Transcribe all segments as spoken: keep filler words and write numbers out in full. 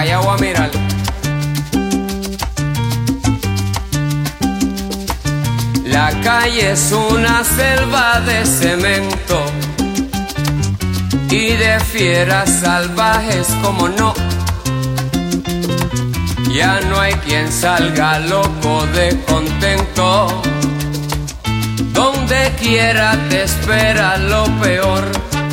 allá voy a mirar. La calle es una selva de cemento y de fieras salvajes, como no. Ya no hay quien salga loco de contento. Donde quiera te espera lo peor.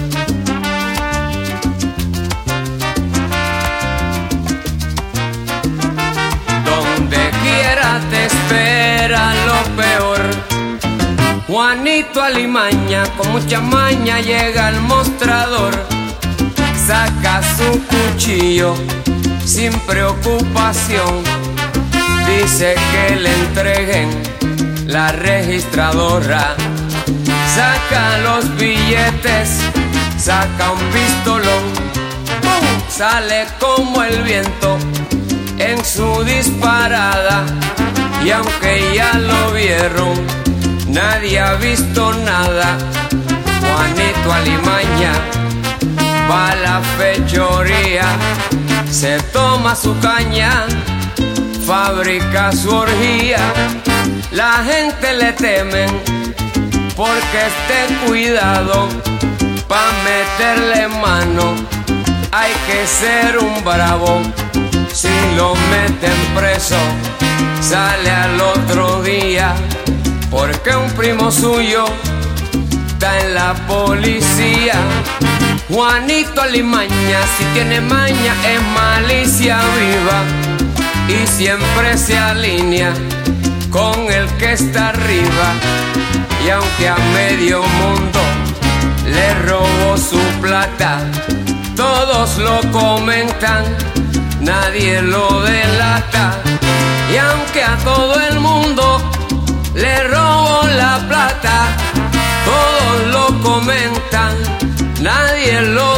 Donde quiera te espera lo peor. Juanito Alimaña con mucha maña llega al mostrador, saca su cuchillo sin preocupación, dice que le entreguen la registradora, saca los billetes, saca un pistolón, ¡pum! Sale como el viento en su disparada, y aunque ya lo vieron, nadie ha visto nada. Juanito Alimaña va a la fechoría, se toma su caña, fabrica su orgía. La gente le temen porque esté cuidado, pa' meterle mano hay que ser un bravo. Si lo meten preso, sale al otro día, porque un primo suyo está en la policía. Juanito Alimaña, si tiene maña, es malicia viva y siempre se alinea con el que está arriba. Y aunque a medio mundo le robó su plata, todos lo comentan, nadie lo delata. Y aunque a todo el mundo le robó la plata, todos lo comentan, nadie lo